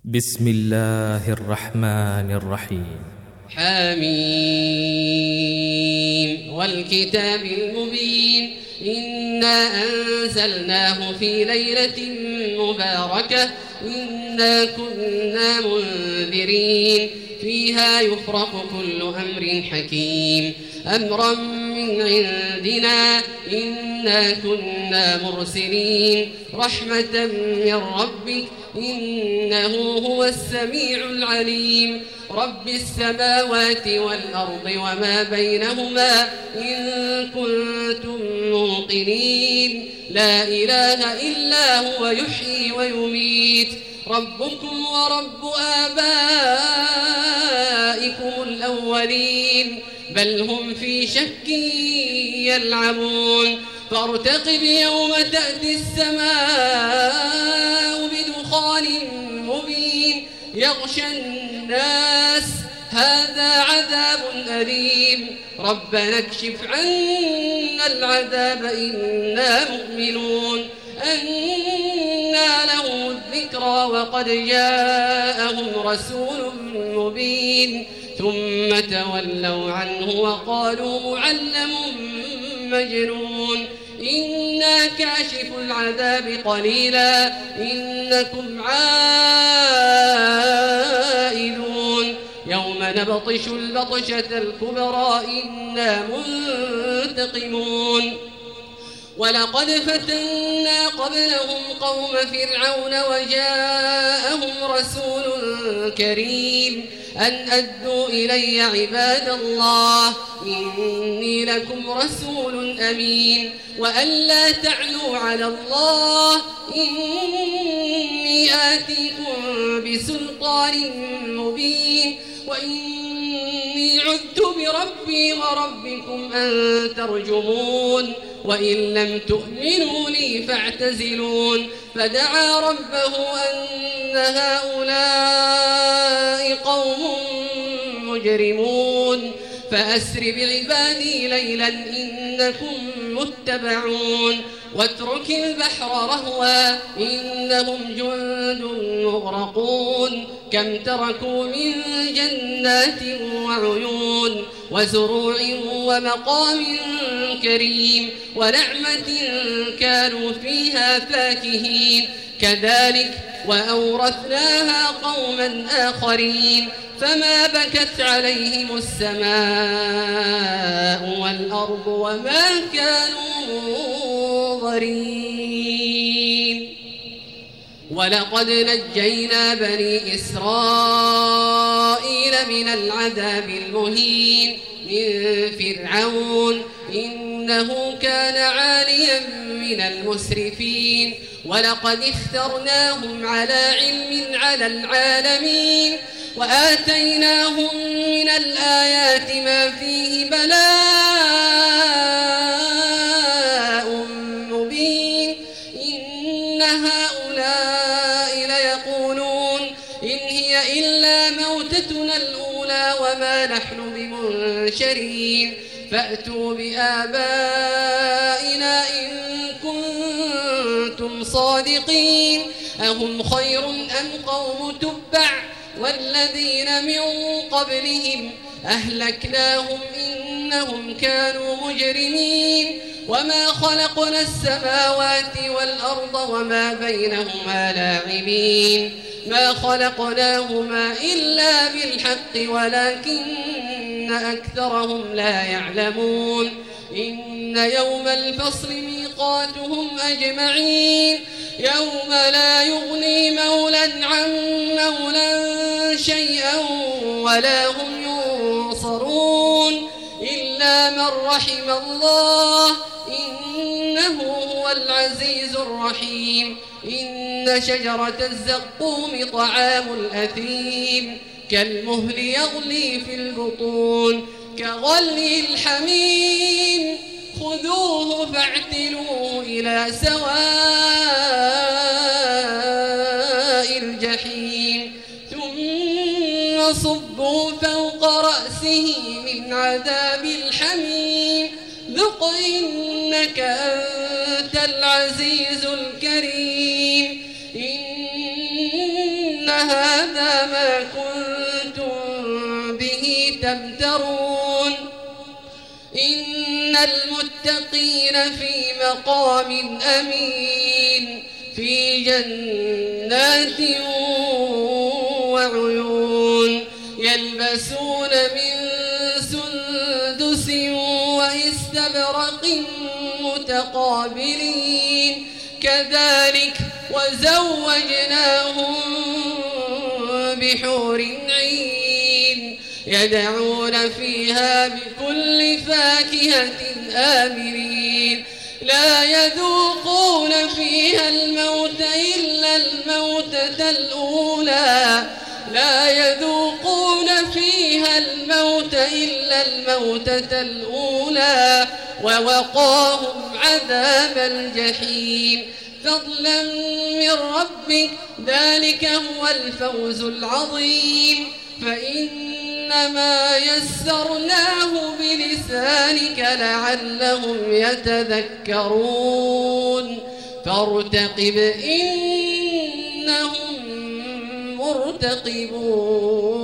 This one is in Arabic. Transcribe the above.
بسم الله الرحمن الرحيم. حميم والكتاب المبين إنا أنزلناه في ليلة مباركة إنا كنا منذرين فيها يفرق كل أمر حكيم أمرا من عندنا إنا كنا مرسلين رحمة من ربك إنه هو السميع العليم رب السماوات والأرض وما بينهما إن كنتم موقنين لا إله إلا هو يحيي ويميت ربكم ورب آبائكم الأولين بل هم في شك يلعبون فارتقب يوم تأتي السماء بدخان مبين يغشى الناس هذا عذاب أليم ربنا اكشف عنا العذاب إنا مؤمنون أنى لهم الذكرى وقد جاءهم رسول مبين ثم تولوا عنه وقالوا معلم مجنون إنا كاشف العذاب قليلا إنكم عائدون يوم نبطش البطشة الكبرى إنا منتقمون ولقد فتنا قبلهم قوم فرعون وجاءهم رسول كريم أن أدوا إلي عباد الله إني لكم رسول أمين وأن لا تعلوا على الله إني آتيكم بسلطان مبين وإني عذت بربي وربكم أن ترجمون وإن لم تؤمنوا لي فاعتزلون فدعا ربه أن هؤلاء قوم مجرمون فأسر بعبادي ليلا إنكم متبعون واترك البحر رهوا إنهم جند مغرقون كم تركوا من جنات وعيون وزروع ومقام كريم ونعمة كانوا فيها فاكهين كذلك وأورثناها قوما آخرين فما بكت عليهم السماء والأرض وما كانوا منظرين ولقد نجينا بني إسرائيل من العذاب المهين من فرعون إنه كان عاليا من المسرفين ولقد اخترناهم على علم على العالمين وآتيناهم من الآيات ما فيه بلاء مبين إن هؤلاء ليقولون إن هي إلا موتتنا الأولى وما نحن بمنشرين فأتوا بآبائنا إن كنتم صادقين أهم خير أم قوم تبع والذين من قبلهم أهلكناهم إنهم كانوا مجرمين وما خلقنا السماوات والأرض وما بينهما لاعبين ما خلقناهما إلا بالحق ولكن أكثرهم لا يعلمون إن يوم الفصل ميقاتهم أجمعين يوم لا يغني مولى عن مولى شيئا ولا هم ينصرون إلا من رحم الله إنه هو العزيز الرحيم إن شجرة الزقوم طعام الأثيم كالمهل يغلي في البطون كغلي الحميم خذوه فاعتلوه إلى سواء الجحيم ثم صبوا فوق رأسه من عذاب الحميم ذق إنك أنت العزيز الكريم إن هذا هذا ما كنتم به تمترون إن المتقين في مقام أمين في جنات وعيون يلبسون من سندس واستبرق متقابلين كذلك وزوجناهم بحور عين يدعون فيها بكل فاكهة آمنين لا يذوقون فيها الموت إلا الموتة الأولى ووقاهم عذاب الجحيم فضلا من ربك ذلك هو الفوز العظيم فإنما يسرناه بلسانك لعلهم يتذكرون فارتقب إنهم مرتقبون.